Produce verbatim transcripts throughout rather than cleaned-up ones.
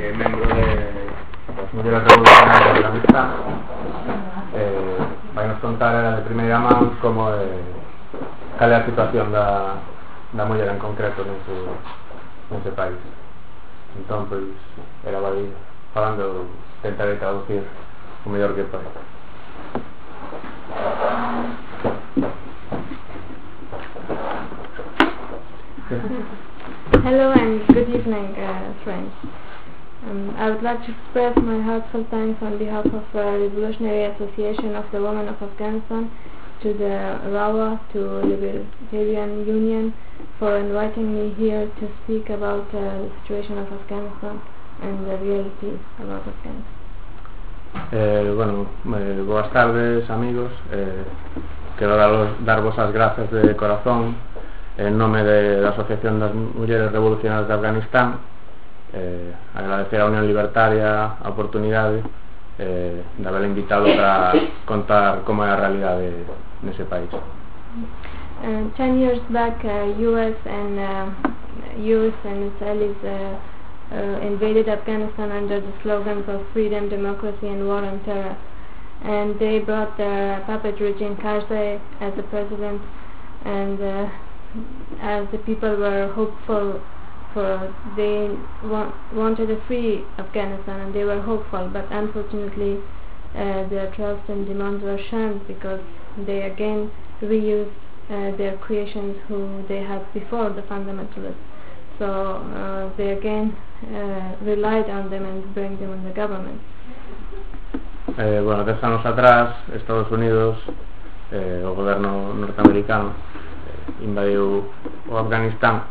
que é membro de das mulleres revolucionarias de Afganistán, eh, vai nos contar de primeira man como é, cal é a situación da, da muller en concreto nese, nese país. Entón, pois, era vai falando, tentarei traducir o mellor que pois. Hello and good evening, uh, friends. Um, I would like to express my heartfelt thanks on behalf of the Revolutionary Association of the Women of Afghanistan, to the RAWA, to Libertarian Union, for inviting me here to speak about uh, the situation of Afghanistan and the reality about Afghanistan. Eh, bueno, eh, boas tardes, amigos. Eh, quero daros, darvos as grazas de corazón en nome de, da Asociación das Mulleres Revolucionarias de Afganistán, eh, agradecer a Unión Libertaria a oportunidade eh, de haber invitado para contar como é a realidade nese país. Uh, ten years back, uh, U S and uh, U S and Israelis uh, uh, invaded Afghanistan under the slogans of freedom, democracy and war on terror, and they brought their puppet regime Karzai as the president, and uh, as the people were hopeful for, they wa wanted a free Afghanistan and they were hopeful, but unfortunately uh, their trust and demands were shunned because they again reused uh, their creations who they had before, the fundamentalists. So uh, they again uh, relied on them and bring them in the government. Eh, bueno, dez anos atrás, Estados Unidos, eh, o goberno norteamericano, invadiu o Afganistán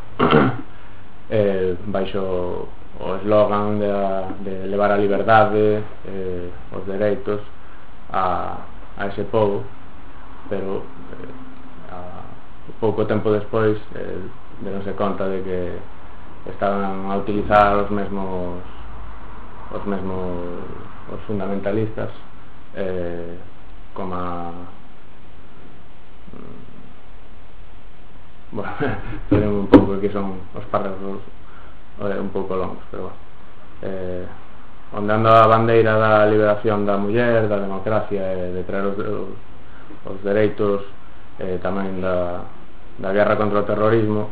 eh, baixo o eslogan de, de levar a liberdade, eh, os dereitos a, a ese povo, pero eh, a, pouco tempo despois eh, deronse conta de que estaban a utilizar os mesmos os mesmos os fundamentalistas eh, como a bueno, tenemos un pouco que son os párrafos eh, un pouco longos, pero bueno, eh, ondeando a bandeira da liberación da muller, da democracia e de traer os, os, os dereitos eh, tamén da, da guerra contra o terrorismo,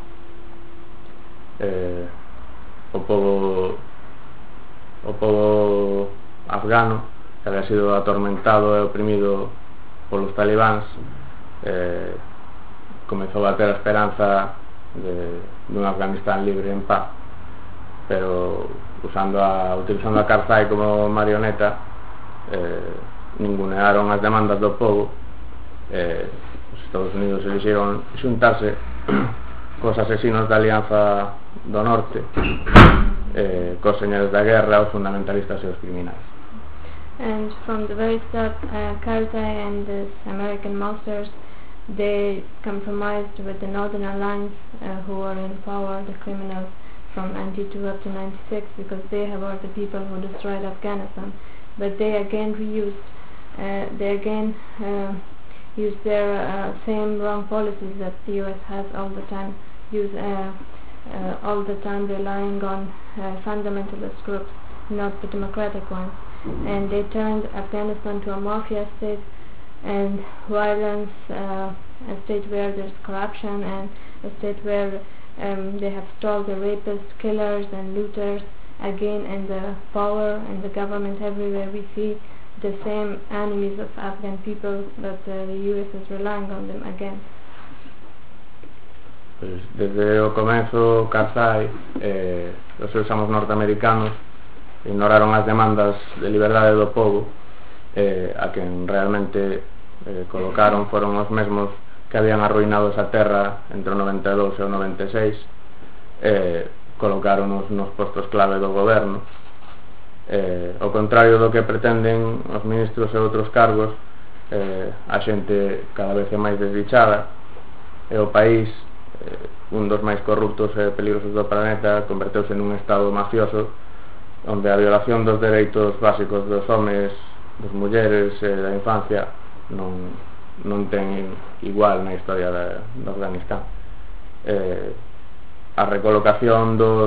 eh, o povo o povo afgano, que había sido atormentado e oprimido polos talibáns, eh, comezou a ter a esperanza de, de un Afganistán libre en paz, pero usando a, utilizando a Karzai como marioneta, eh, ningunearon as demandas do povo. eh, os Estados Unidos elixeron xuntarse cos asesinos da Alianza do Norte, eh, cos señores da guerra, os fundamentalistas e os criminais. And from the very start, uh, Karzai and his American masters, they compromised with the Northern Alliance, uh, who were in power, the criminals from ninety-two up to ninety-six, because they were the people who destroyed Afghanistan. But they again reused, uh, they again uh, used their uh, same wrong policies that the U S has all the time, use uh, uh, all the time relying on uh, fundamentalist groups, not the democratic ones. And they turned Afghanistan to a mafia state and violence, uh, a state where there's corruption, and a state where um, they have stalled the rapists, killers and looters again in the power and the government. Everywhere we see the same enemies of Afghan people, but uh, the U S is relying on them again. Pues desde o comezo, Karzai eh, os seus amos norteamericanos ignoraron as demandas de liberdade do povo, eh, a quen realmente eh, colocaron foron os mesmos que habían arruinado esa terra entre o noventa e dous e o noventa e seis, eh, colocaron nos postos clave do goberno, eh, ao contrario do que pretenden os ministros e outros cargos. eh, a xente cada vez é máis desdichada e o país, eh, un dos máis corruptos e peligrosos do planeta, converteuse nun estado mafioso onde a violación dos dereitos básicos dos homes, das mulleres e da infancia non, non ten igual na historia de, de Afganistán. Eh, a recolocación dos,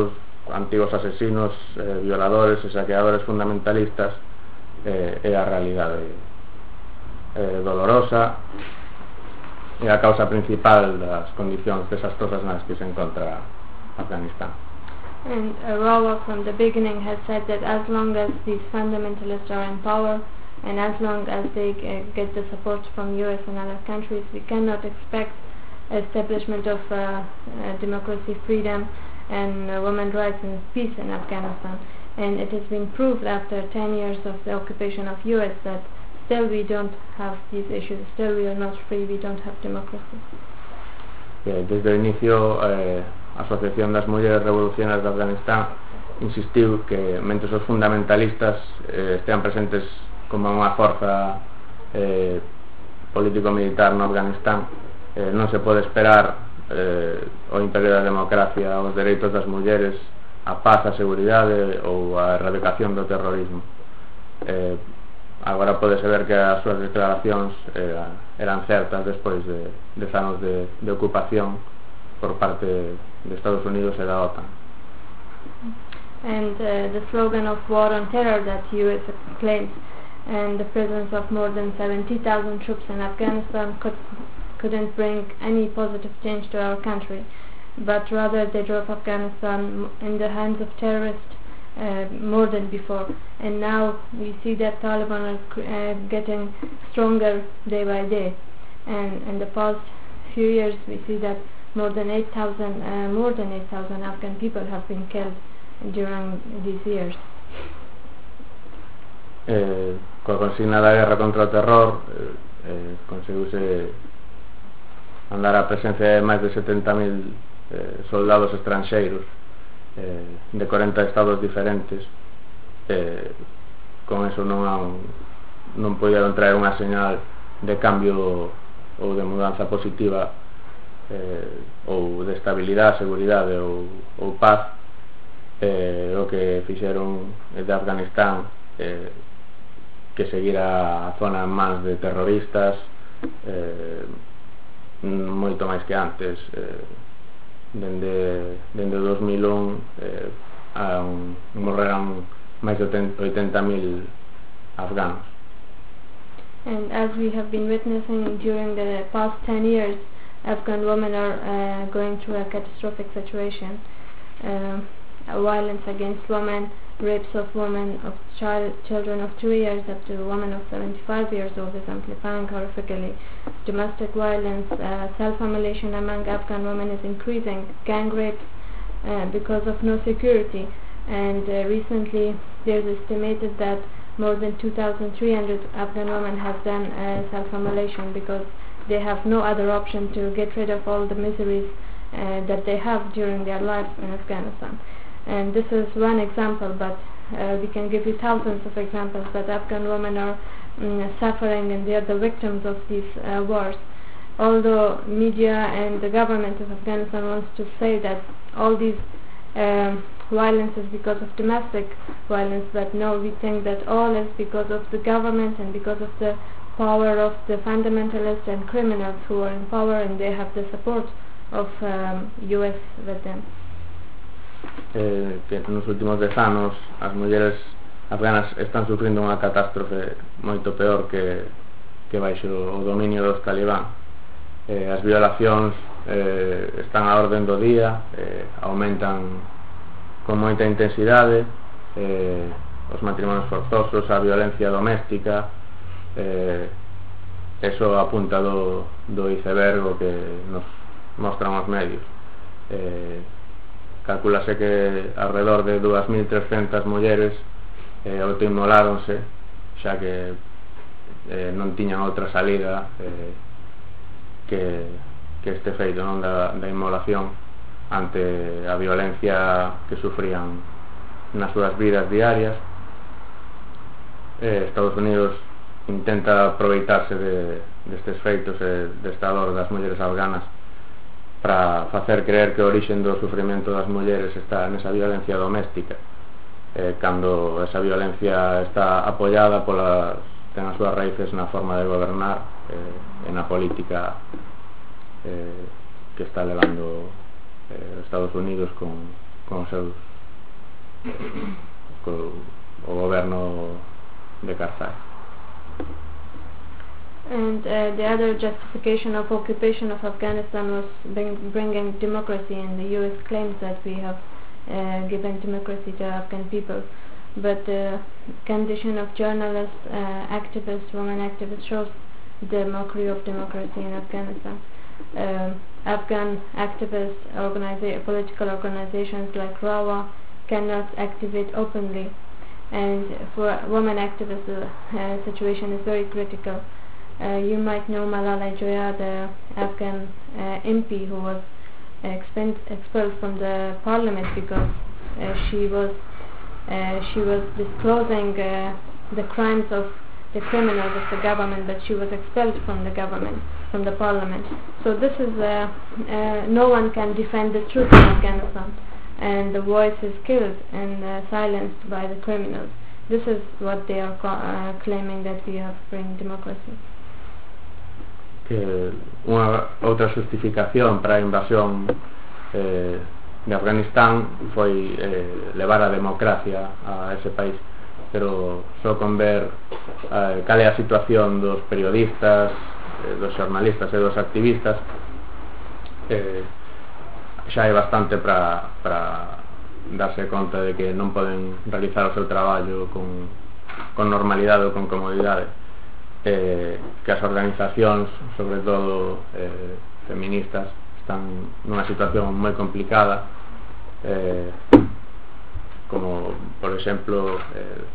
antigos asesinos, eh, violadores e saqueadores fundamentalistas, eh, é a realidade eh, dolorosa e a causa principal das condicións desastrosas nas que se encontra Afganistán. And uh, Rawa from the beginning has said that as long as these fundamentalists are in power and as long as they uh, get the support from U S and other countries, we cannot expect establishment of uh, uh, democracy, freedom and uh, women's rights and peace in Afghanistan. And it has been proved after ten years of the occupation of U S that still we don't have these issues, still we are not free, we don't have democracy. Eh, desde o inicio eh, a Asociación das Mulleres Revolucionarias de Afganistán insistiu que mentre os fundamentalistas eh, estean presentes como unha forza eh, político-militar no Afganistán, eh, non se pode esperar eh, o imperio da democracia, os dereitos das mulleres, a paz, a seguridade ou a erradicación do terrorismo. Eh, agora podese ver que as súas declaracións eh, eran certas despois de dez anos de, de ocupación por parte de Estados Unidos e da OTAN. And uh, the slogan of war on terror that U S claims and the presence of more than seventy thousand troops in Afghanistan could, couldn't bring any positive change to our country, but rather they drove Afghanistan in the hands of terrorists uh, more than before. And now we see that Taliban are uh, getting stronger day by day. And in the past few years we see that more than eight thousand uh, more than eight thousand Afghan people have been killed during these years. Eh, coa consigna da guerra contra o terror eh, eh, conseguiuse andar a presencia de máis de setenta mil eh, soldados estranxeiros eh, de corenta estados diferentes. Eh, con eso non, han, non podían traer unha señal de cambio ou de mudanza positiva eh, ou de estabilidade, seguridade ou, ou paz. Eh, o que fixeron de Afganistán eh, que seguira a zona en mans de terroristas eh, moito máis que antes. eh, dende, dende o dos mil un eh, um, morreran máis de oitenta mil afganos. And as we have been witnessing during the past ten years, Afghan women are uh, going through a catastrophic situation. Um, violence against women, rapes of women, of child, children of two years up to women of seventy-five years old is amplifying horrifically. Domestic violence, uh, self-immolation among Afghan women is increasing. Gang rapes uh, because of no security. And uh, recently there's estimated that more than two thousand three hundred Afghan women have done uh, self-immolation because they have no other option to get rid of all the miseries uh, that they have during their lives in Afghanistan. And this is one example, but uh, we can give you thousands of examples that Afghan women are um, suffering and they are the victims of these uh, wars. Although media and the government of Afghanistan wants to say that all these um, violence is because of domestic violence, but no, we think that all is because of the government and because of the power of the fundamentalists and criminals who are in power, and they have the support of um, U S with them. Eh, que nos últimos dez anos as mulleres afganas están sufrindo unha catástrofe moito peor que, que baixo o dominio dos talibán. Eh, as violacións eh, están á orden do día, eh, aumentan con moita intensidade, eh, os matrimonios forzosos, a violencia doméstica, eh, eso apunta do, do iceberg que nos mostran os medios. Eh, calculase que alrededor de dúas mil trescentas mulleres eh, autoinmoláronse, xa que eh, non tiñan outra salida eh, que, que este feito non da, da inmolación ante a violencia que sufrían nas súas vidas diarias. eh, Estados Unidos intenta aproveitarse de, destes feitos e desta dor das mulleres afganas para facer creer que o orixen do sufrimento das mulleres está nesa violencia doméstica, eh, cando esa violencia está apoiada pola, ten as súas raíces na forma de gobernar eh, e na política eh, que está levando eh, Estados Unidos con, con os seus co, o goberno de Karzai. And uh, the other justification of occupation of Afghanistan was bring, bringing democracy, and the U S claims that we have uh, given democracy to Afghan people. But the condition of journalists, uh, activists, women activists shows the mockery of democracy in Afghanistan. Uh, Afghan activists, organiza- political organizations like RAWA cannot activate openly, and for women activists the uh, situation is very critical. Uh, you might know Malala Joya, the Afghan uh, M P who was expelled, expelled from the parliament because uh, she was uh, she was disclosing uh, the crimes of the criminals of the government, but she was expelled from the government, from the parliament. So this is uh, uh, no one can defend the truth in Afghanistan, and the voice is killed and uh, silenced by the criminals. This is what they are uh, claiming, that we have bring democracy. Que unha outra justificación para a invasión eh, de Afganistán foi eh, levar a democracia a ese país, pero só con ver eh, cal é a situación dos periodistas, eh, dos xornalistas e dos activistas, eh, xa é bastante para para darse conta de que non poden realizar o seu traballo con, con normalidade ou con comodidade. Eh, que as organizacións, sobre todo eh, feministas, están nunha situación moi complicada, eh, como por exemplo eh,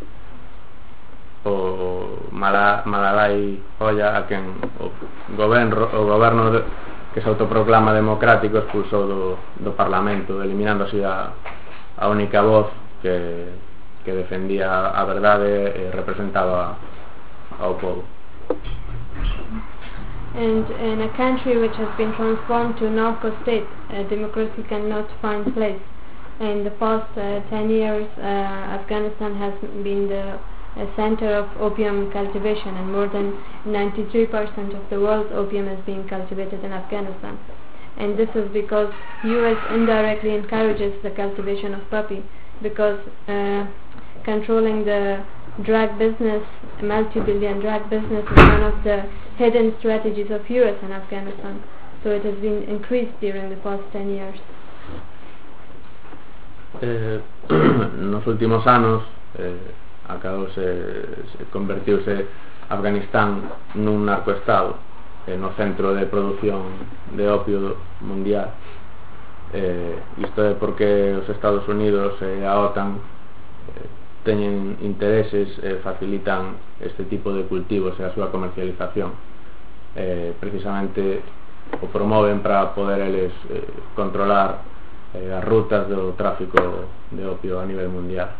o Mala, Malalai Joya, a quen o goberno, o goberno de, que se autoproclama democrático, expulsou do, do Parlamento, eliminando así a, a única voz que, que defendía a verdade e representaba ao povo. And in a country which has been transformed to a narco state, uh, democracy cannot find place. In the past uh, ten years, uh, Afghanistan has been the uh, center of opium cultivation, and more than ninety-three percent of the world's opium is being cultivated in Afghanistan. And this is because U S indirectly encourages the cultivation of poppy, because uh, controlling the drug business, multi-billion drug business, is one of the hidden strategies of U S in Afghanistan. So it has been increased during the past ten years. Eh, nos últimos anos eh, acabouse, se convertiuse Afganistán nun narcoestado, eh, no centro de produción de opio mundial. Eh, isto é porque os Estados Unidos e a OTAN eh, teñen intereses e eh, facilitan este tipo de cultivos e a súa comercialización. Eh, precisamente o promoven para poder eles eh, controlar eh, as rutas do tráfico de opio a nivel mundial.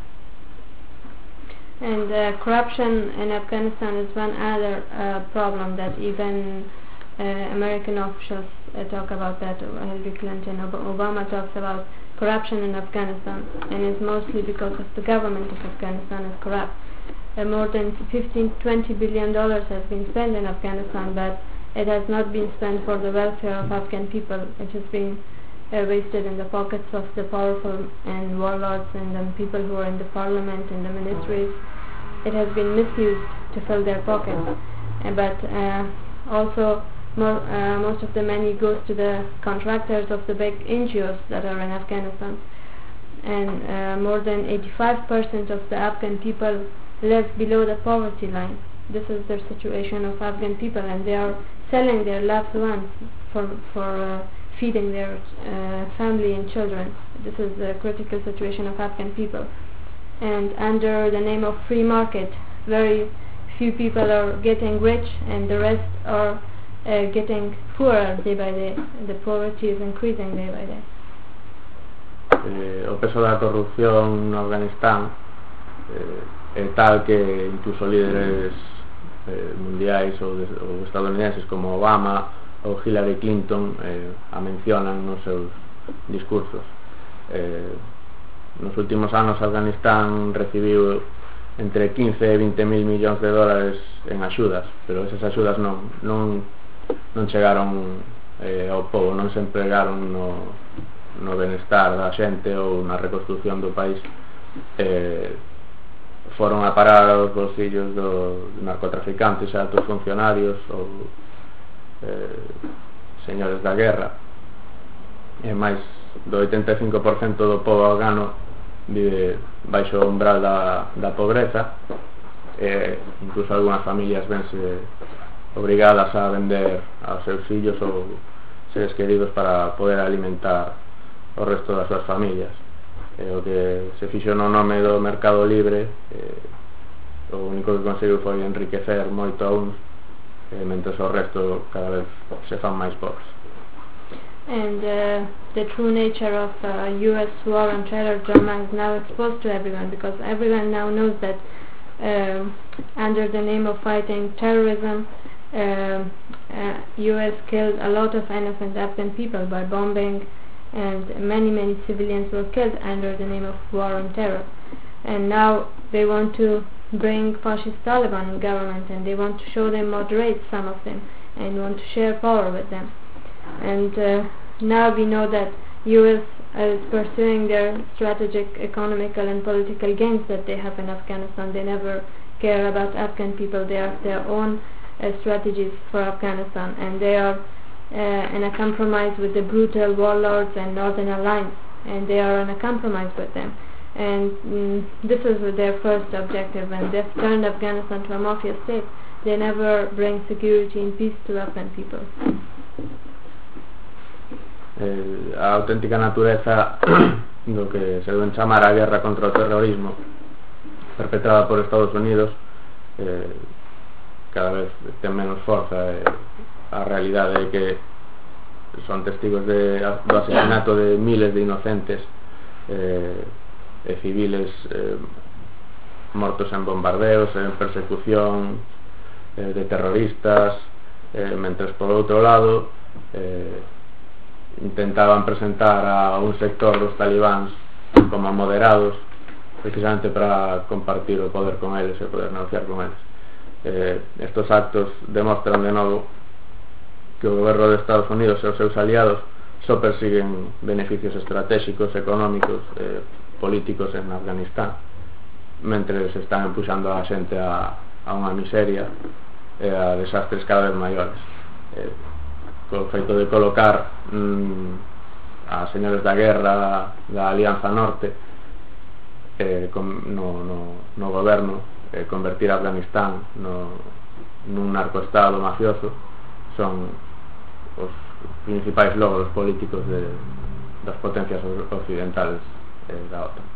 And uh, corruption in Afghanistan is one other uh, problem that even uh, American officials uh, talk about, that Hillary Clinton, Ob- Obama talks about corruption in Afghanistan, and it's mostly because of the government of Afghanistan is corrupt. Uh, more than fifteen to twenty billion dollars has been spent in Afghanistan, but it has not been spent for the welfare of Afghan people. It has been uh, wasted in the pockets of the powerful and warlords and the people who are in the parliament and the ministries. It has been misused to fill their pockets, uh, but uh, also More, uh, most of the money goes to the contractors of the big N G Os that are in Afghanistan, and uh, more than eighty-five percent of the Afghan people live below the poverty line. This is the situation of Afghan people, and they are selling their loved ones for, for uh, feeding their uh, family and children. This is the critical situation of Afghan people, and under the name of free market, very few people are getting rich and the rest are Uh, getting poorer day by day. The poverty is increasing day by day. Eh, o peso da corrupción no Afganistán eh, é tal que incluso líderes eh, mundiais ou, de, ou estadounidenses como Obama ou Hillary Clinton eh, a mencionan nos seus discursos. Eh, nos últimos anos Afganistán recibiu entre quince e vinte mil millóns de dólares en axudas, pero esas axudas non, non non chegaron eh, ao povo, non se empregaron no, no benestar da xente ou na reconstrucción do país, eh, foron a parar aos bolsillos dos narcotraficantes e altos funcionarios ou eh, señores da guerra, e máis do oitenta e cinco por cento do pobo afgano vive baixo o umbral da, da pobreza, e incluso algunhas familias vense obrigadas a vender aos seus fillos ou seres queridos para poder alimentar o resto das súas familias. E o que se fixo no nome do mercado libre, eh, o único que conseguiu foi enriquecer moito a uns, eh, mentre o resto cada vez se fan máis pobres. And uh, the true nature of uh, U S war on terror drama is now exposed to everyone, because everyone now knows that uh, under the name of fighting terrorism, uh, uh, U S killed a lot of innocent Afghan people by bombing, and many many civilians were killed under the name of war on terror. And now they want to bring fascist Taliban in government, and they want to show them moderate, some of them, and want to share power with them. And uh, now we know that U S is pursuing their strategic, economical and political gains that they have in Afghanistan. They never care about Afghan people. They have their own uh, strategies for Afghanistan, and they are uh, in a compromise with the brutal warlords and Northern Alliance, and they are in a compromise with them. And mm, this is their first objective, and they've turned Afghanistan to a mafia state. They never bring security and peace to Afghan people. Eh, a auténtica natureza do que se deben chamar a guerra contra o terrorismo perpetrada por Estados Unidos eh, cada vez ten menos forza. Eh, a realidade é que son testigos de, do asesinato de miles de inocentes eh, e civiles eh, mortos en bombardeos, en persecución eh, de terroristas, eh, mentres por outro lado eh, intentaban presentar a un sector dos talibáns como moderados, precisamente para compartir o poder con eles e poder negociar con eles. Eh, estos actos demostran de novo que o goberno de Estados Unidos e os seus aliados só persiguen beneficios estratégicos, económicos, eh, políticos en Afganistán, mentre se están empuxando a xente a, a unha miseria e a desastres cada vez maiores. Eh, co feito de colocar mm, a señores da guerra da Alianza Norte eh, com, no, no, no goberno, eh, convertir a Afganistán no, nun narcoestado mafioso, son os principais logros políticos de, das potencias occidentales eh, da OTAN.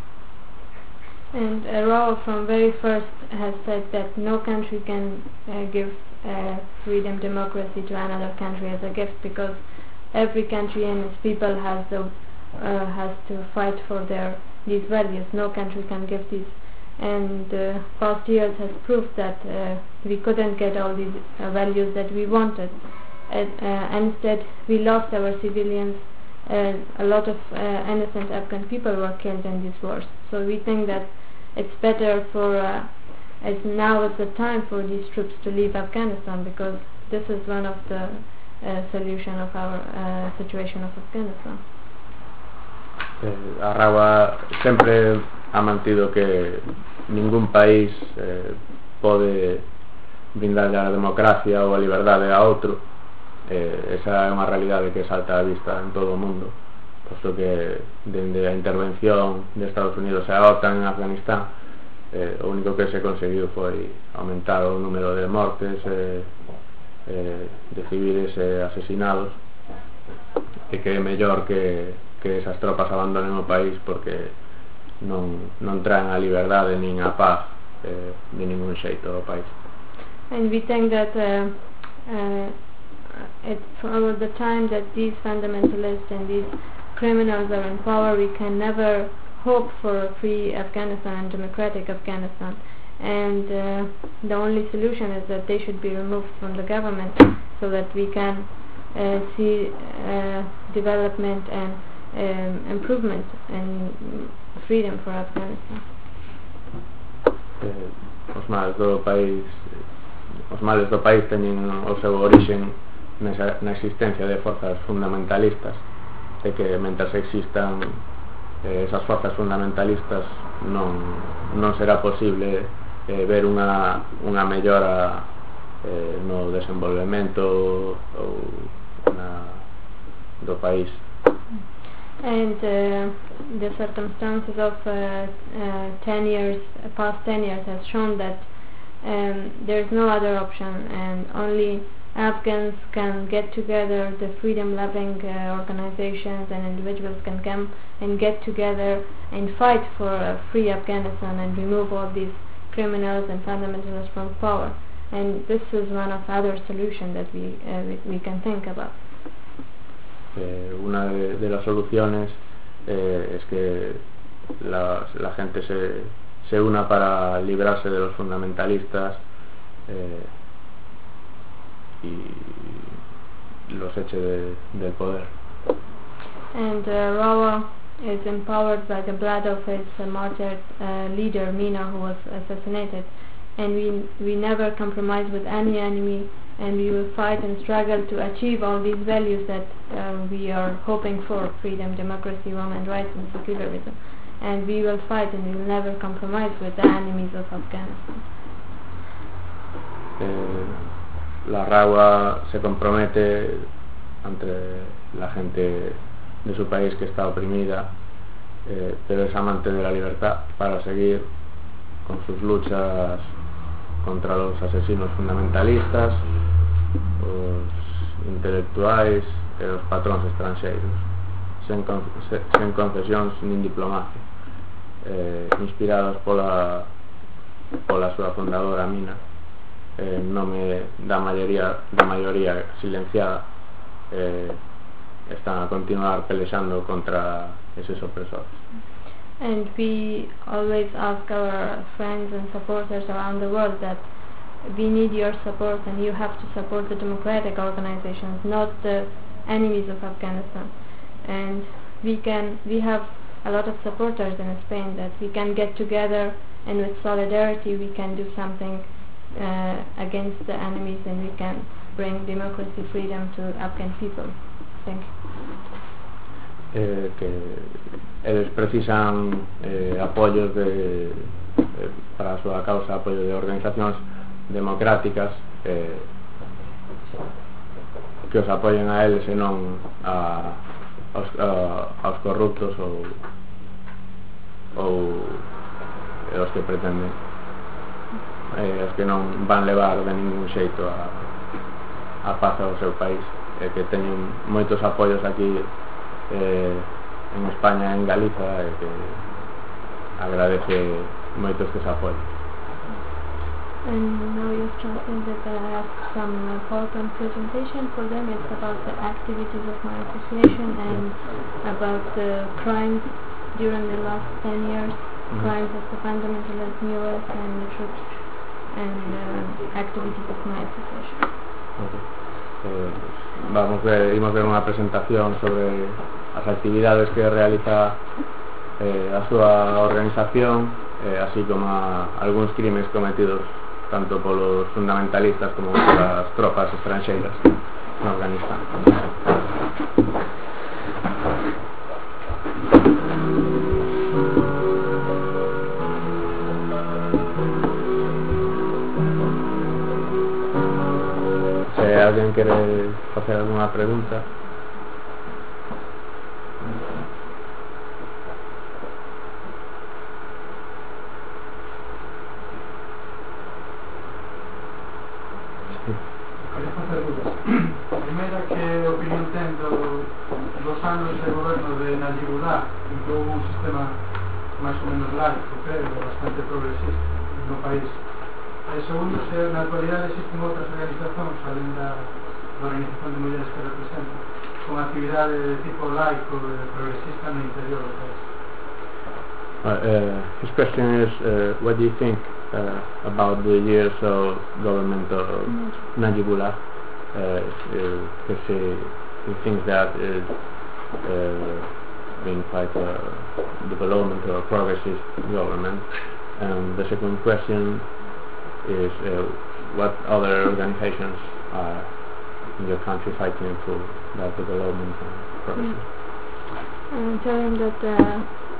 And uh, Rao from very first has said that no country can uh, give uh, freedom, democracy to another country as a gift, because every country and its people has the, uh, has to fight for their these values. No country can give these, and uh, past years has proved that uh, we couldn't get all these uh, values that we wanted. And, uh, instead, we lost our civilians. Uh, a lot of uh, innocent Afghan people were killed in these wars. So we think that it's better for, uh, as now is the time for these troops to leave Afghanistan, because this is one of the uh, solution of our uh, situation of Afghanistan. Eh, Arraua sempre ha mantido que ningún país eh, pode brindar a democracia ou a liberdade a outro. Eh, esa é unha realidade que salta a vista en todo o mundo, posto que dende a intervención de Estados Unidos e a OTAN en Afganistán, eh, o único que se conseguiu foi aumentar o número de mortes eh, eh, de civiles eh, asesinados, e que é mellor que, que esas tropas abandonen o país, porque non, non traen a liberdade nin a paz eh, de ningún xeito ao país. And we think that uh, uh, it's for the time that these fundamentalists and these criminals are in power, we can never hope for a free Afghanistan and democratic Afghanistan. And uh, the only solution is that they should be removed from the government, so that we can uh, see uh, development and um, improvement and freedom for Afghanistan. Eh, os males do país os males do país teñen o seu orixen nesa, na existencia de forzas fundamentalistas, e que mentre existan eh, esas forzas fundamentalistas non, non será posible eh, ver unha, unha mellora eh, no desenvolvemento ou na, do país. And uh, the circumstances of uh, uh, ten years, past ten years has shown that um, there is no other option, and only Afghans can get together, the freedom-loving uh, organizations and individuals can come and get together and fight for a free Afghanistan and remove all these criminals and fundamentalists from power. And this is one of other solutions that we, uh, we, we can think about. Eh, una de, de las soluciones eh, es que la, la gente se, se una para librarse de los fundamentalistas eh, y los eche de, del poder. And uh, Rawa is empowered by the blood of his uh, martyred uh, leader Mina, who was assassinated, and we we never compromise with any enemy, and we will fight and struggle to achieve all these values that uh, we are hoping for: freedom, democracy, human rights and secularism. And we will fight and we will never compromise with the enemies of Afghanistan. Eh, la Rawa se compromete entre la gente de su país que está oprimida, eh, pero es amante de la libertad, para seguir con sus luchas contra los asesinos fundamentalistas, os intelectuais e os patróns estranxeiros, sen, con, se, sen concesións nin diplomacia, eh, inspirados pola pola súa fundadora Mina, eh, en nome da maioría da maioría silenciada, eh, están a continuar pelexando contra eses opresores. And we always ask our friends and supporters around the world that we need your support, and you have to support the democratic organizations, not the enemies of Afghanistan. And we can we have a lot of supporters in Spain that we can get together, and with solidarity we can do something uh, against the enemies, and we can bring democracy, freedom to Afghan people. Thank you. Eh, que eles precisan eh, apoios de, eh, para a súa causa, apoio de organizacións democráticas eh, que os apoien a eles e non a, aos, a, aos corruptos ou, ou os que pretenden, eh, os que non van levar de ningún xeito a, a paz ao seu país, e que teñen moitos apoios aquí eh, en España, en Galiza, e que agradece moito que se apoie. And now you've translated that I have some uh, PowerPoint presentation for them. It's about the activities of my association and about the crimes during the last ten years, mm-hmm. crimes of the fundamentalists in U S and the troops, and uh, activities of my association. Okay. Eh, vamos ver, vamos ver unha presentación sobre as actividades que realiza eh, a súa organización, eh, así como a algúns crimes cometidos tanto polos fundamentalistas como polas tropas estranxeiras no Afganistán. Se alguén quere facer alguna pregunta. Primeira, que opinión ten do, dos anos de goberno de Najibullah, en que houve un sistema máis ou menos laico, pero bastante progresista no país. E segundo, se na actualidade existen outras organizacións, alén da, da organización de mulleres que representan, con actividade de tipo laico e progresista no interior do país. Uh, uh, his question is, uh, what do you think uh, about the years of government of mm-hmm. Najibullah? Uh, because he, he thinks that is uh, being quite a development or progressive government. And the second question is, uh, what other organizations are in your country fighting for that development and progressive? Mm. Uh, tell him that uh,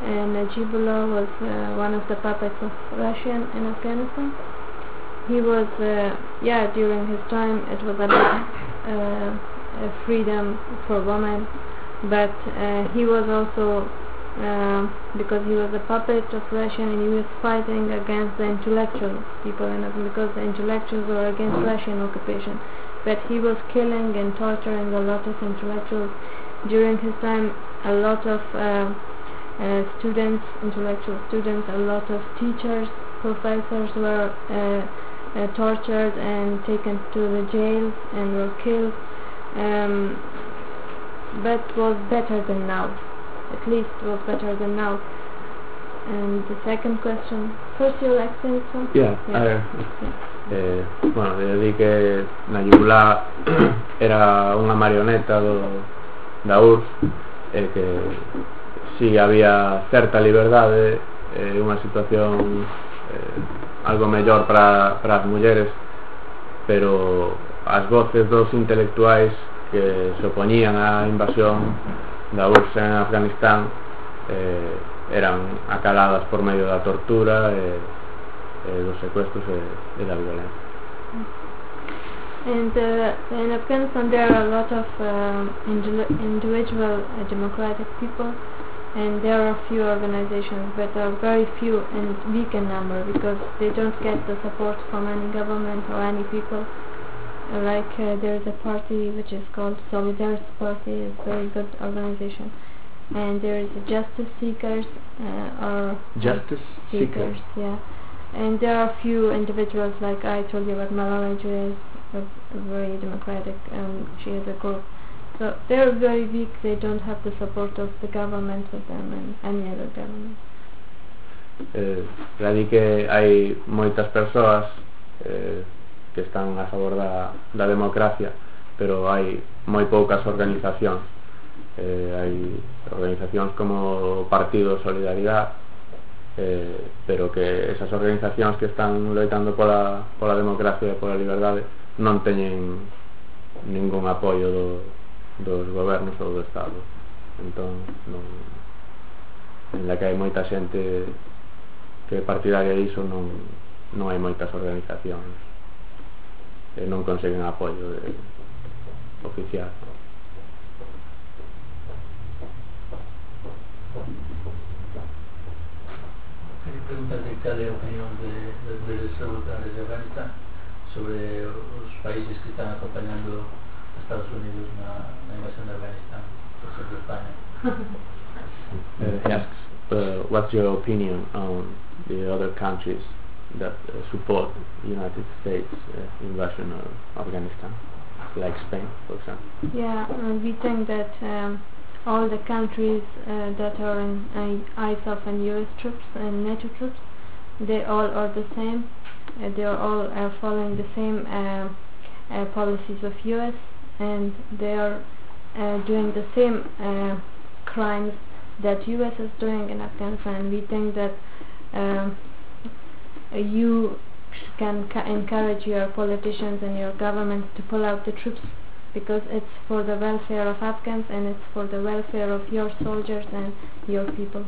uh, Najibullah was uh, one of the puppets of Russia in Afghanistan. He was, uh, yeah, during his time it was about uh, freedom for women, but uh, he was also, uh, because he was a puppet of Russia, and he was fighting against the intellectual people, and because the intellectuals were against Russian occupation, but he was killing and torturing a lot of intellectuals. During his time, a lot of uh, uh, students, intellectual students, a lot of teachers, professors were uh, uh, tortured and taken to the jails and were killed, um, but was better than now. At least was better than now. And the second question, first you like saying something? Yeah, yeah. A ver, eh, bueno, di que Najibullah era unha marioneta do, da U R S S, e que si había certa liberdade, eh, unha situación eh, algo mellor para, para as mulleres, pero as voces dos intelectuais que se opoñían á invasión da U R S S en Afganistán eh, eran acaladas por medio da tortura e, e dos secuestros e, e da violencia. And uh, in Afghanistan there are a lot of uh, individual uh, democratic people, and there are few organizations, but are very few and weak in number because they don't get the support from any government or any people. Uh, like uh, there is a party which is called Solidarity Party, is a very good organization, and there is a Justice Seekers uh, or Justice Seekers, Seekers, yeah. And there are few individuals, like I told you about Malala Yousafzai, very democratic, and she is a group. So they're very weak, they don't have the support of the government with them and any other government. Eh, la di que hai moitas persoas eh, que están a favor da, da democracia, pero hai moi poucas organizacións. Eh, hai organizacións como o Partido Solidaridade, eh, pero que esas organizacións que están loitando pola, pola democracia e pola liberdade non teñen ningún apoio do, dos gobernos ou do Estado. Entón non, en la que hai moita xente que é partidaria diso, non, non hai moitas organizacións e non conseguen apoio de, oficial. Quería preguntar de cal é a opinión de, de, de los revolucionarios de Afganistán sobre os países que están acompañando a Estados Unidos na, na invasión de Afganistán, por exemplo España. Uh, he asks, uh, what's your opinion on the other countries that uh, support the United States uh, invasion of Afghanistan, like Spain, for example? Yeah, and we think that um, all the countries uh, that are in uh, I S A F and U S troops and NATO troops, they all are the same. Uh, they are all uh, following the same uh, uh, policies of U S, and they are uh, doing the same uh, crimes that U S is doing in Afghanistan. We think that um, you can ca encourage your politicians and your governments to pull out the troops, because it's for the welfare of Afghans and it's for the welfare of your soldiers and your people.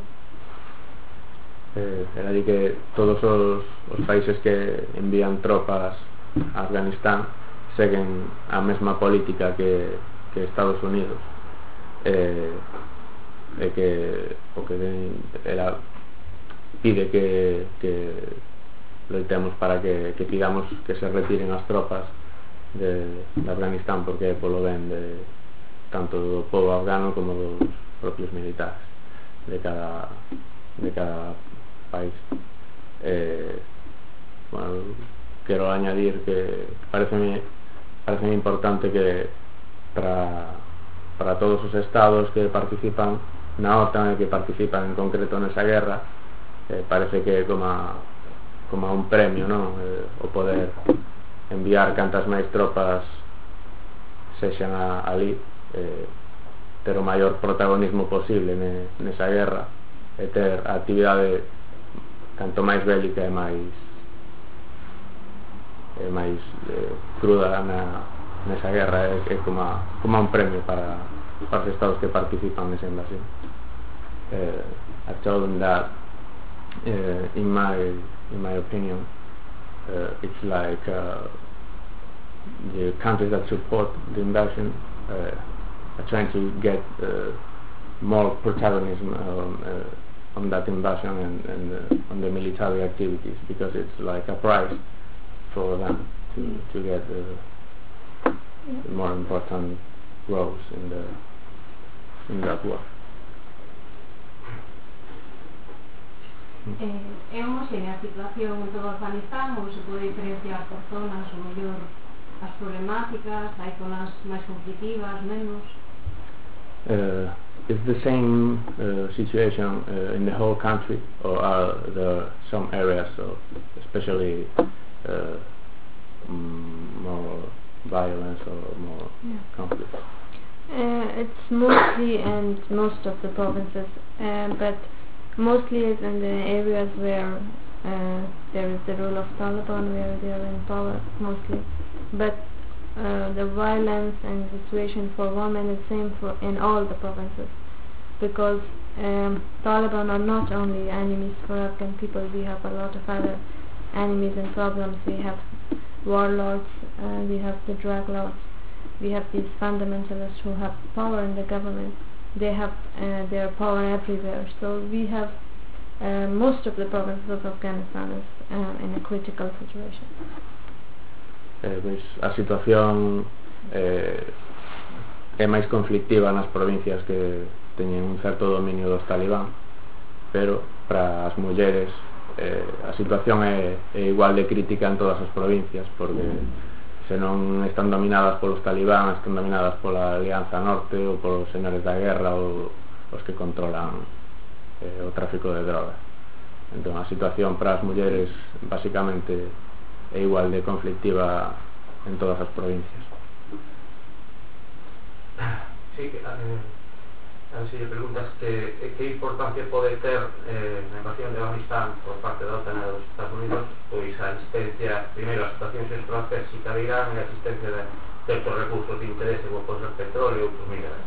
Eh, era de que todos os, os países que envían tropas a Afganistán seguen a mesma política que, que Estados Unidos, eh, e que o que den, era, pide que, que loitemos para que, que pidamos que se retiren as tropas de, de Afganistán, porque é polo ben de tanto do povo afgano como dos propios militares de cada de cada país. Eh, bueno, quero añadir que parece parece importante que para, para todos os estados que participan na OTAN e que participan en concreto nesa guerra, eh, parece que como a, como a un premio, non? Eh, o poder enviar cantas máis tropas sexan a, ali, eh, ter o maior protagonismo posible ne, nesa guerra e ter a actividade canto máis bélica e máis e máis eh, cruda na, nesa guerra, é, é como, a, como a un premio para, para os estados que participan nesa invasión. Eh, I told them that uh, in my in my opinion, uh, it's like uh, the countries that support the invasion uh, are trying to get uh, more protagonism um, uh, on that invasion and, and uh, on the military activities, because it's like a prize for them to, to get the, the more important roles in the in that war. Eh, é homogénea a situación en todo Afganistán ou se pode diferenciar por zonas ou mellor as problemáticas, hai zonas máis conflictivas, menos? Uh, is the same uh, situation uh, in the whole country, or are there some areas, so especially uh, mm, more violence or more yeah. conflict? Uh, it's mostly and most of the provinces, uh, but mostly is in the areas where uh, there is the rule of Taliban, where they are in power mostly. But uh, the violence and the situation for women is same for in all the provinces, because um, Taliban are not only enemies for Afghan people. We have a lot of other enemies and problems. We have warlords, uh, we have the drug lords, we have these fundamentalists who have power in the government. They have uh, their power everywhere. So we have uh, most of the provinces of Afghanistan is uh, in a critical situation. Eh, pois a situación eh, é máis conflictiva nas provincias que teñen un certo dominio dos talibán, pero para as mulleres eh, a situación é, é igual de crítica en todas as provincias, porque se non están dominadas polos talibán, están dominadas pola Alianza Norte ou polos señores da guerra ou os que controlan eh, o tráfico de drogas. Entón a situación para as mulleres basicamente é igual de conflictiva en todas as provincias. Sí, que, eh, a ver si le preguntas que, que importancia pode ter eh, na invasión de Afganistán por parte da OTAN e dos Estados Unidos, pois a existencia, primeiro, a situación estratégica de Irán e a existencia de certos recursos de interese como pode ser petróleo e outros minerais.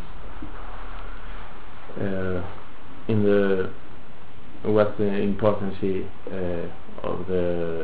Uh, in the what's the importance uh, of the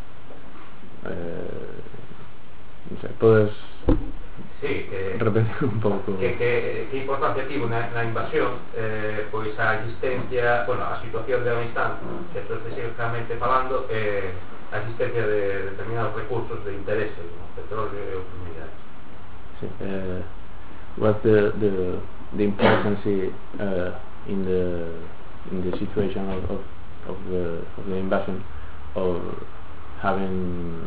uh, non sei, podes sí, que, repetir un pouco que, que, que importancia tivo na, na invasión eh, pois a existencia, bueno, a situación de Afganistán, que especificamente falando, eh, a existencia de determinados recursos de interese como petróleo e outros minerais. sí, uh, what's the, the, the importance uh, in the in the situation of, of, of the of the invasion of having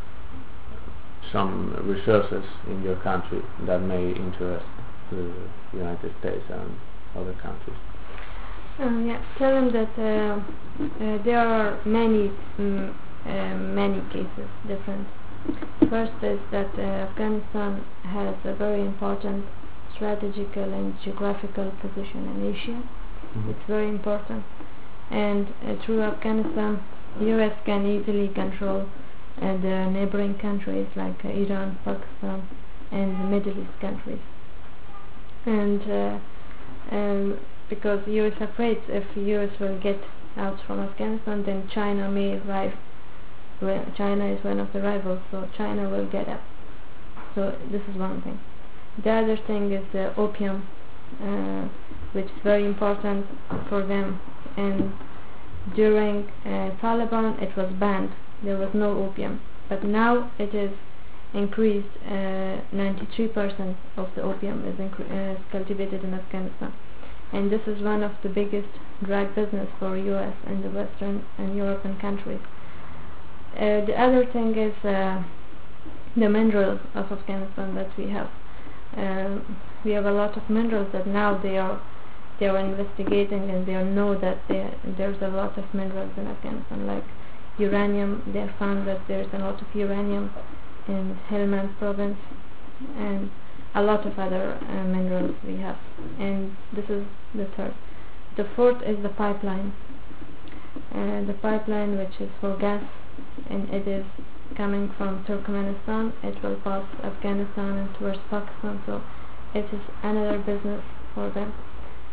some resources in your country that may interest the United States and other countries. Um, yeah, tell them that uh, uh, there are many mm, uh, many cases different. First is that uh, Afghanistan has a very important strategical and geographical position in Asia. Mm-hmm. It's very important, and uh, through Afghanistan, U S can easily control uh, the neighboring countries like uh, Iran, Pakistan, and the Middle East countries. And uh, um, because U S afraid if U S will get out from Afghanistan, then China may arrive. Well, China is one of the rivals, so China will get up. So this is one thing. The other thing is the opium, uh, which is very important for them. And during uh, Taliban, it was banned. There was no opium, but now it is increased. uh, ninety-three percent of the opium is, uh, is cultivated in Afghanistan, and this is one of the biggest drug business for U S and the Western and European countries. Uh, the other thing is uh, the minerals of Afghanistan that we have. Uh, we have a lot of minerals that now they are they are investigating, and they know that they, there's a lot of minerals in Afghanistan, like uranium. They found that there's a lot of uranium in Helmand province, and a lot of other uh, minerals we have. And this is the third. The fourth is the pipeline. Uh, the pipeline, which is for gas, and it is coming from Turkmenistan. It will pass Afghanistan and towards Pakistan, so it is another business for them.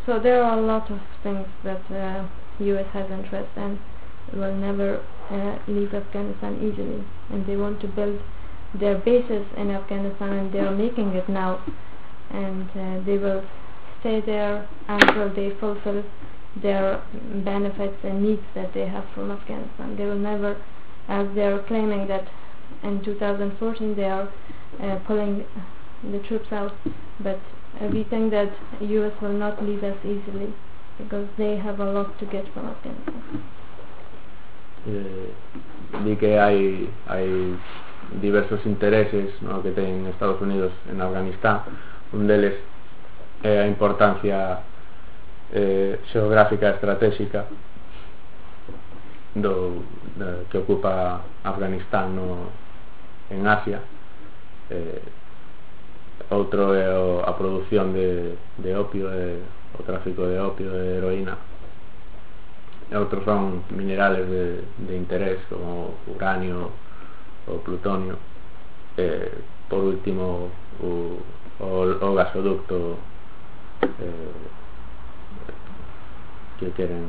So there are a lot of things that uh, U S has interest in, will never uh, leave Afghanistan easily, and they want to build their bases in Afghanistan, and they are making it now, and uh, they will stay there until they fulfill their benefits and needs that they have from Afghanistan. They will never, as they are claiming that in two thousand fourteen they are uh, pulling the troops out, but uh, we think that U S will not leave us easily because they have a lot to get from Afghanistan. Eh, di que hay, hay diversos intereses, ¿no?, que ten Estados Unidos en Afganistán. Un deles é a importancia eh, xeográfica e estratégica do, de, que ocupa Afganistán no, en Asia. Eh, outro é o, a produción de, de opio, e o tráfico de opio, de heroína. E outros son minerales de, de interés como uranio o plutonio. Eh, por último o, o, o gasoducto eh, que queren,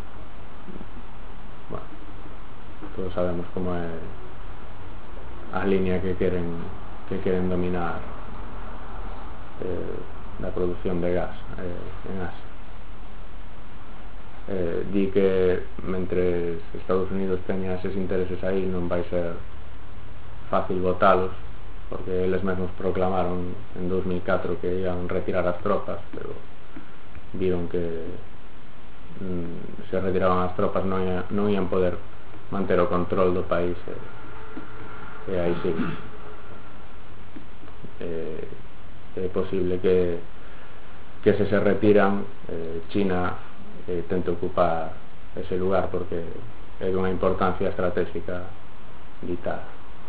bueno, todos sabemos como é a línea que queren que queren dominar eh, la producción de gas eh, en Asia. Eh, di que mentre Estados Unidos teña eses intereses aí non vai ser fácil botalos, porque eles mesmos proclamaron en dos mil catro que iban retirar as tropas, pero viron que mm, se retiraban as tropas non, ia, non ian poder manter o control do país, e, e aí sí eh, é posible que que se se retiran eh, China eh, tente ocupar ese lugar porque é dunha importancia estratégica vital.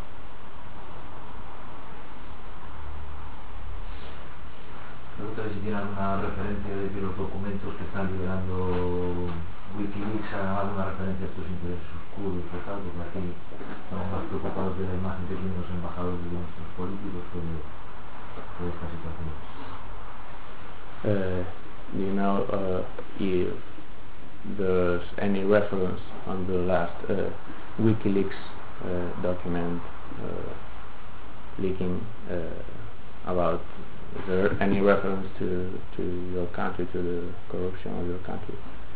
Pregunta si tiene alguna referencia de que los documentos que están liberando Wikileaks hagan alguna referencia a estos intereses oscuros o tal, porque aquí estamos más preocupados de la imagen que tienen los embajadores de nuestros políticos que de, de esta situación. Uh, you know, uh, if there's any reference on the last uh, WikiLeaks uh, document uh, leaking uh, about, is there any reference to, to your country, to the corruption of your country?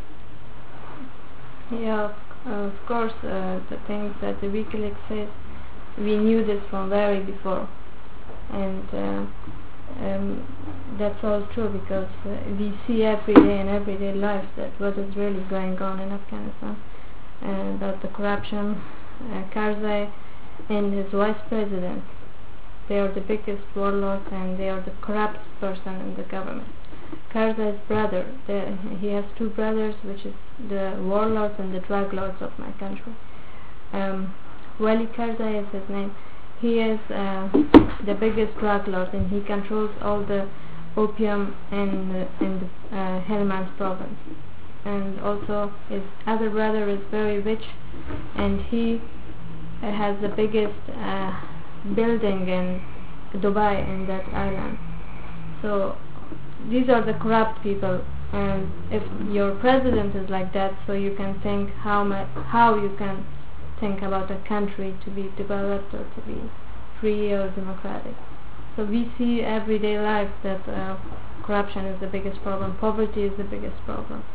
Yeah, of, of course, uh, the things that the WikiLeaks says, we knew this from very before, and uh, um, that's all true because uh, we see every day in everyday life that what is really going on in Afghanistan, and that the corruption, uh, Karzai and his vice president, they are the biggest warlords and they are the corrupt person in the government. Karzai's brother, the, he has two brothers, which is the warlords and the drug lords of my country. Um, Wali Karzai is his name. He is uh, the biggest drug lord and he controls all the opium in, uh, in the uh, Helmand province. And also his other brother is very rich and he uh, has the biggest uh, building in Dubai, in that island. So these are the corrupt people, and if your president is like that, so you can think how much, how you can think about a country to be developed or to be free or democratic. So we see everyday life that uh, corruption is the biggest problem, poverty is the biggest problem.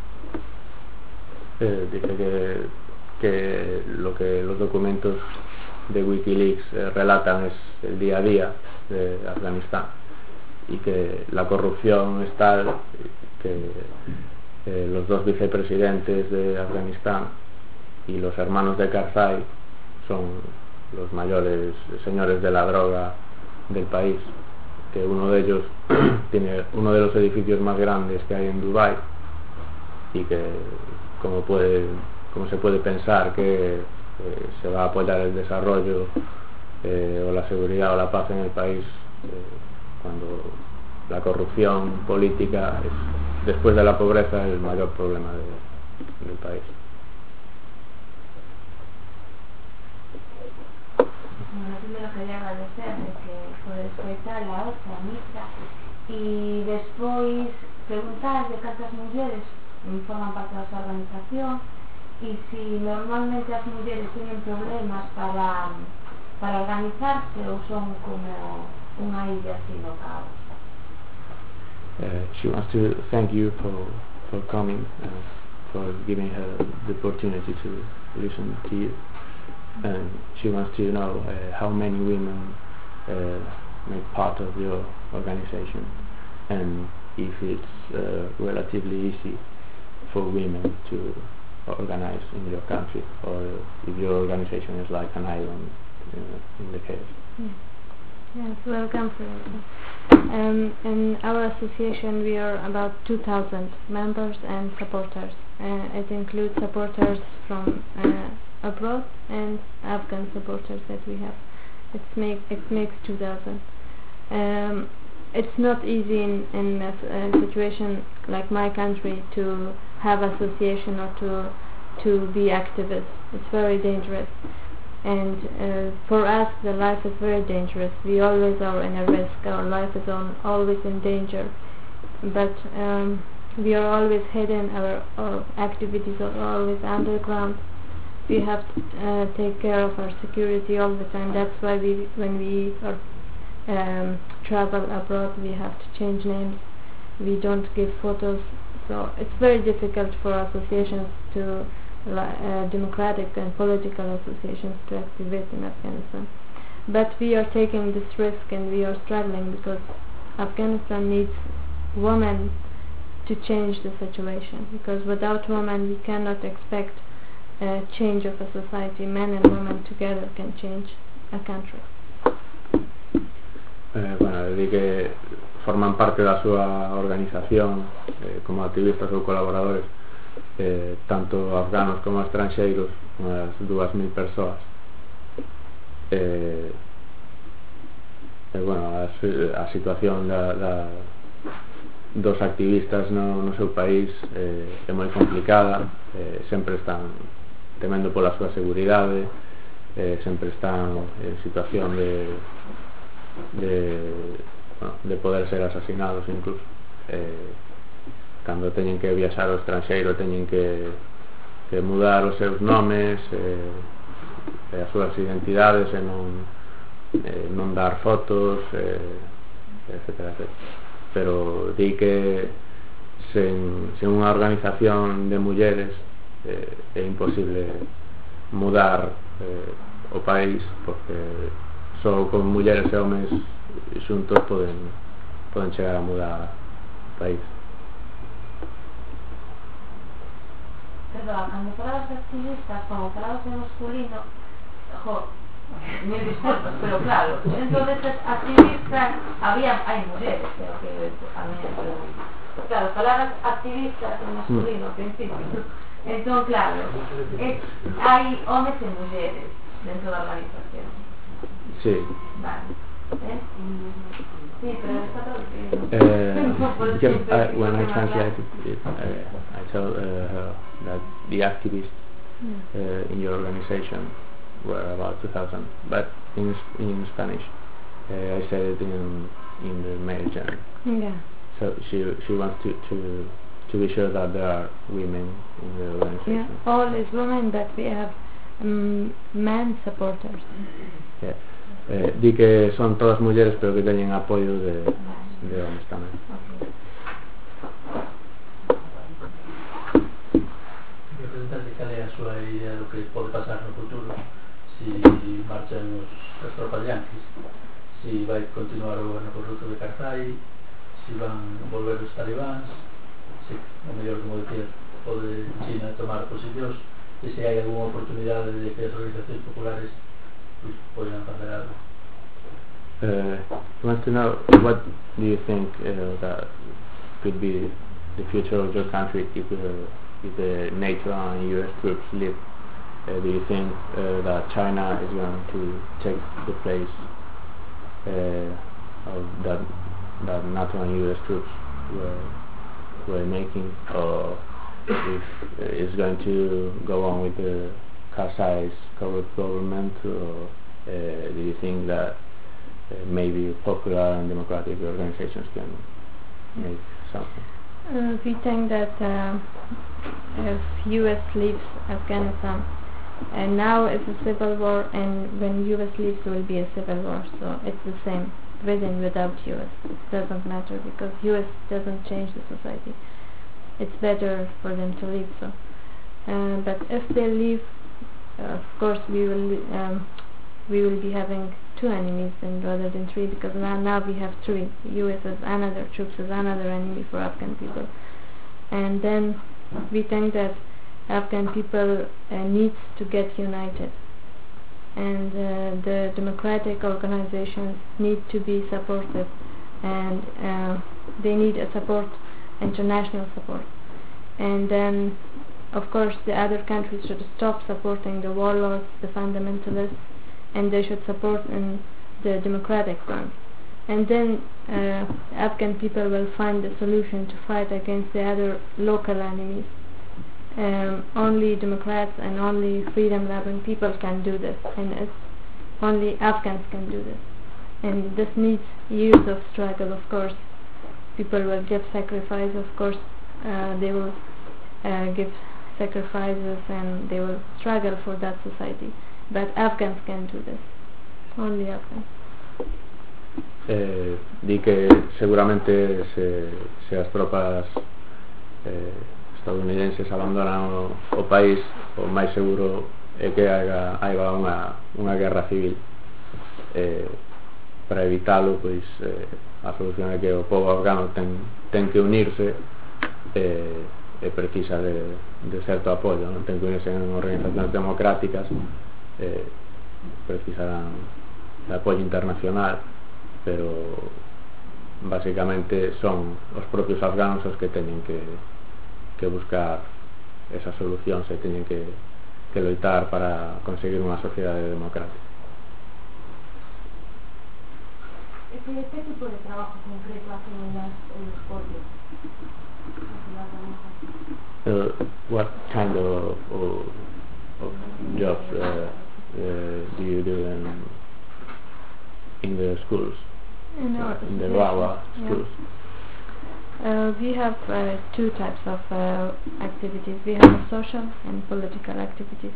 Eh, dice que, que lo que los documentos de Wikileaks eh, relatan es el día a día de Afganistán y que la corrupción es tal que eh, los dos vicepresidentes de Afganistán y los hermanos de Karzai son los mayores señores de la droga del país, que uno de ellos tiene uno de los edificios más grandes que hay en Dubái y que como puede como se puede pensar que eh, se va a apoyar el desarrollo eh, o la seguridad o la paz en el país eh, cuando la corrupción política es, después de la pobreza, el mayor problema de, del país. Bueno, primero quería agradecerle que por escoitar a outra misa e despois preguntarle cantas mulleres forman parte da súa organización e se normalmente as mulleres teñen problemas para para organizarse ou son como unha illa así no caos. Uh, she wants to thank you for for coming and for giving her the opportunity to listen to you, and she wants to know uh, how many women uh, make part of your organization, and if it's uh, relatively easy for women to organize in your country, or if your organization is like an island uh, in the case. Yeah. Yes, welcome. Um, in our association we are about two thousand members and supporters. Uh, it includes supporters from uh, abroad and Afghan supporters that we have. It's make, it makes two thousand. Um, it's not easy in, in a, a situation like my country to have association or to to be activists. It's very dangerous, and uh, for us the life is very dangerous. We always are in a risk. Our life is on, always in danger, but um, we are always hidden. Our, our activities are always underground. We have to uh, take care of our security all the time. That's why we, when we are, um, travel abroad, we have to change names. We don't give photos. So it's very difficult for associations to, uh, democratic and political associations to activate in Afghanistan. But we are taking this risk and we are struggling because Afghanistan needs women to change the situation, because without women we cannot expect a change of a society. Men and women together can change a country. Eh, bueno, di que forman parte da súa organización eh, como activistas ou colaboradores eh, tanto afganos como estranxeiros, unhas dúas mil persoas. Eh, eh, bueno, a, a situación da, da, dos activistas no, no seu país eh, é moi complicada, eh, sempre están temendo pola súa seguridade, eh, sempre están en situación de de, bueno, de poder ser asasinados incluso. Eh, cando teñen que viaxar ao estranxeiro teñen que, que mudar os seus nomes, eh, e as súas identidades, e non, eh, non dar fotos, eh, etcétera, etcétera. Pero di que sen, sen unha organización de mulleres eh, é imposible mudar eh, o país, porque só con mulleres e homes xuntos poden, poden chegar a mudar o país. Perdón, cando falabas de activistas, como falabas de masculino, jo, mil disculpas, pero claro, dentro destes activistas había, hai mulleres, creo que a mí me pregunto. Claro, falabas activistas en masculino, ao principio. Entón, claro, es, hai homes e mulleres dentro da organización. Sí. Vale. ¿Eh? Sí, pero está traducido. Uh, just, uh, when I translated it, uh, I told uh, her that the activists uh, in your organization were about two thousand, but in in Spanish, uh, I said it in in the mail channel. Yeah. So she she wants to to to be sure that there are women in the organization. Yeah, all is women, but we have um, men supporters. Yeah. Eh, di que son todas mulleres pero que teñen apoio de, de homes tamén. Representante, cal é a súa idea do que pode pasar no futuro se marchan os, as tropas yanquis, se vai continuar o goberno corrupto de Karzai, se van volver os talibáns, se o mellor, como decía, pode China tomar posicións, e se hai algunha oportunidade de que as organizacións populares podrían facer algo. Uh, I want to know, what do you think uh, that could be the future of your country if, uh, if the NATO and U S troops leave? Uh, do you think uh, that China is going to take the place uh, of that that NATO and U S troops were were making, or if it's going to go on with the Karzai's corrupt government, or uh, do you think that uh, maybe popular and democratic organizations can make something? Uh, we think that uh, if U S leaves Afghanistan, and now it's a civil war, and when U S leaves there will be a civil war, so it's the same, with and without U S. It doesn't matter, because U S doesn't change the society. It's better for them to leave. So, uh, but if they leave, uh, of course we will um, we will be having two enemies and rather than three, because now, now we have three. U S as another, troops as another enemy for Afghan people. And then we think that Afghan people uh, needs to get united, and uh, the democratic organizations need to be supported, and uh, they need a support, international support. And then of course the other countries should stop supporting the warlords, the fundamentalists, and they should support in the democratic ones. And then uh, Afghan people will find a solution to fight against the other local enemies. Um, only Democrats and only freedom-loving people can do this, and it's only Afghans can do this. And this needs years of struggle, of course. People will give sacrifice, of course. Uh, they will uh, give sacrifices and they will struggle for that society. But Afghans can do this. Only Afghans. Eh, di que seguramente se, se as tropas eh, estadounidenses abandonan o, o país, o máis seguro é que haga, haga unha, unha guerra civil. Eh, para evitalo, pois eh, a solución é que o povo afgano ten, ten que unirse eh, e precisa de, de certo apoio, non ten que unirse en organizacións democráticas, eh, precisarán de apoio internacional, pero básicamente son os propios afganos os que teñen que, que buscar esa solución, se teñen que, que loitar para conseguir unha sociedade democrática. ¿Qué, qué tipo de trabajo concreto hacen en, las, en los pueblos? Uh, what kind of, of, of jobs uh, uh, do you do in, in the schools? In, our in the yes, Rawa schools? Yeah. Uh, we have uh, two types of uh, activities. We have social and political activities.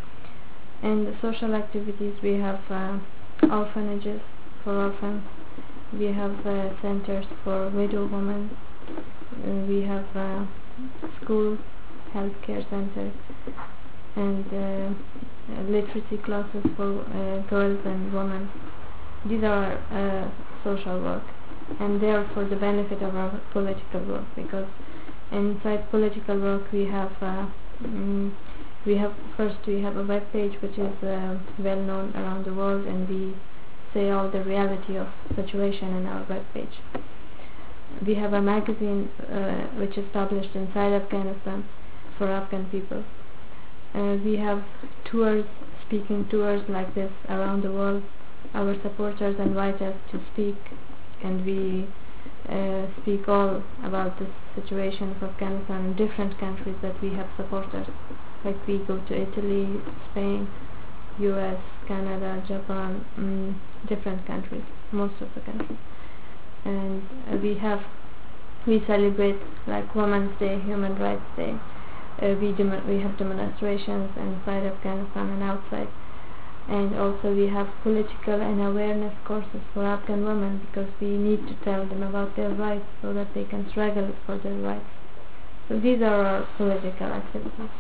In the social activities we have uh, orphanages for orphans. We have uh, centers for widow women. Uh, we have uh, schools, healthcare centers, and uh, literacy classes for uh, girls and women. These are uh, social work, and they are for the benefit of our political work, because inside political work we have uh, mm, we have first we have a web page which is uh, well known around the world, and we say all the reality of situation in our web page. We have a magazine uh, which is published inside Afghanistan for Afghan people. Uh, we have tours, speaking tours like this around the world. Our supporters invite us to speak, and we uh, speak all about the situation of Afghanistan in different countries that we have supporters. Like we go to Italy, Spain, U S, Canada, Japan, mm, different countries, most of the countries. And uh, we have, we celebrate like Women's Day, Human Rights Day. Uh, we, dem we have demonstrations inside Afghanistan and outside. And also we have political and awareness courses for Afghan women, because we need to tell them about their rights so that they can struggle for their rights. So these are our political activities.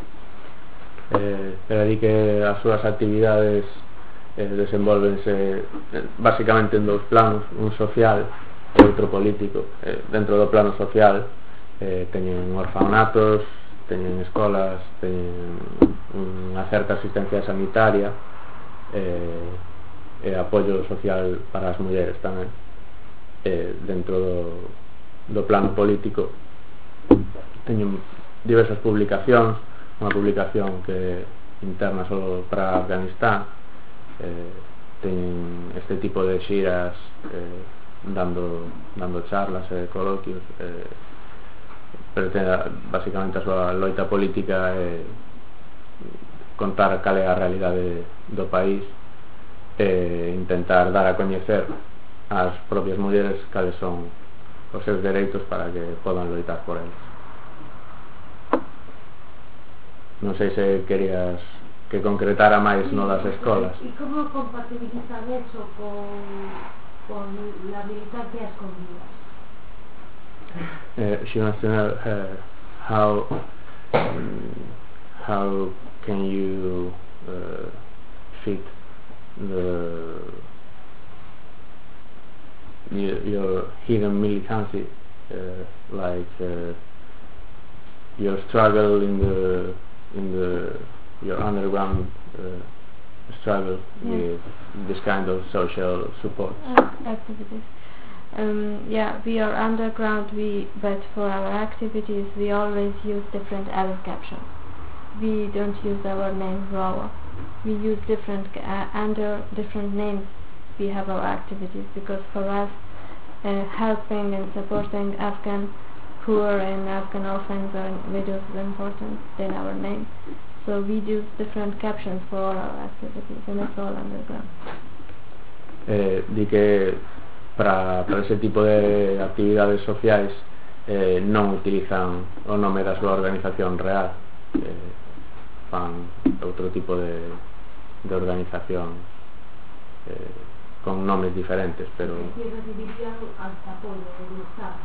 Eh, pero di que as súas actividades eh, desenvolvense eh, basicamente en dous planos, un social e outro político. Eh, dentro do plano social eh, teñen orfanatos, teñen escolas, teñen unha certa asistencia sanitaria eh, e apoio social para as mulleres tamén. Eh, dentro do, do plano político teñen diversas publicacións, unha publicación que interna só para Afganistán, eh, teñen este tipo de xiras eh, dando, dando charlas e eh, coloquios, eh, pero ten basicamente a súa loita política e eh, contar cal é a realidade do país e eh, intentar dar a coñecer ás propias mulleres cales son os seus dereitos para que podan loitar por eles. Non sei se querías que concretara máis no das escolas. ¿Y cómo compatibilizan eso con, con la militancia escondida? Uh, she wants to know uh, how um, how can you uh, fit the your, your hidden militancy, uh, like uh, your struggle in the in the your underground uh, struggle Yeah. with this kind of social support. uh, activities. Um, yeah, we are underground, we, but for our activities we always use different edit captions. We don't use our name raw. We use different, uh, under different names we have our activities, because for us uh, helping and supporting Afghan poor and Afghan orphans and widows is important than our name. So we use different captions for all our activities, and it's all underground. Eh, di que para, para ese tipo de actividades sociais eh, non utilizan o nome da súa organización real, eh, fan outro tipo de, de organización eh, con nomes diferentes, pero Y recibirían hasta apoyo del Estado.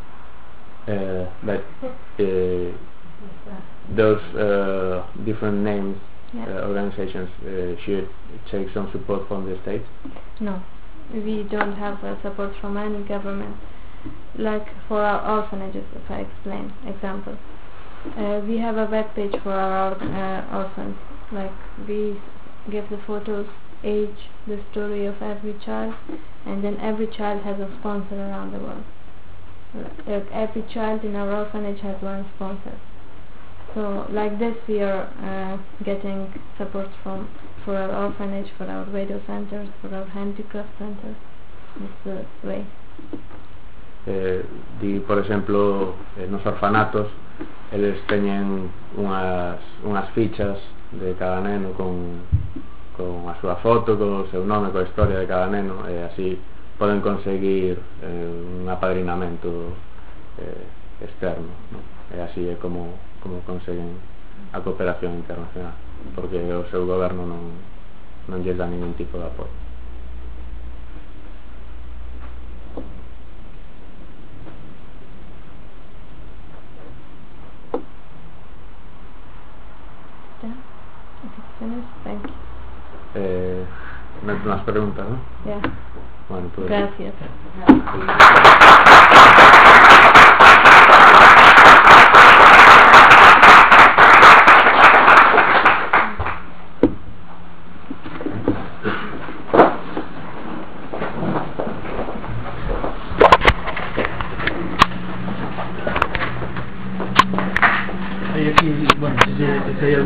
eh, but eh, those uh, different names, Yeah. uh, organizations uh, should take some support from the state. No, we don't have uh, support from any government. Like for our orphanages, if I explain, example, uh, we have a web page for our uh, orphans. Like we give the photos, age, the story of every child, and then every child has a sponsor around the world. Like every child in our orphanage has one sponsor. So like this we are uh, getting support from for our orphanage, for our widow centers, for our handicraft centers. It's the way. Eh, di, por exemplo, eh, nos orfanatos eles teñen unhas, unhas fichas de cada neno con, con a súa foto, con o seu nome, coa historia de cada neno, e así poden conseguir eh, un apadrinamento eh, externo, ¿no? E así é como, como conseguen a cooperación internacional, porque o seu goberno non, non lles dá ningún tipo de apoio. Yeah. If it's finished, thank you. Eh, más preguntas, ¿no? Yeah. Bueno, pues Gracias. Hay aquí, bueno, si, si hay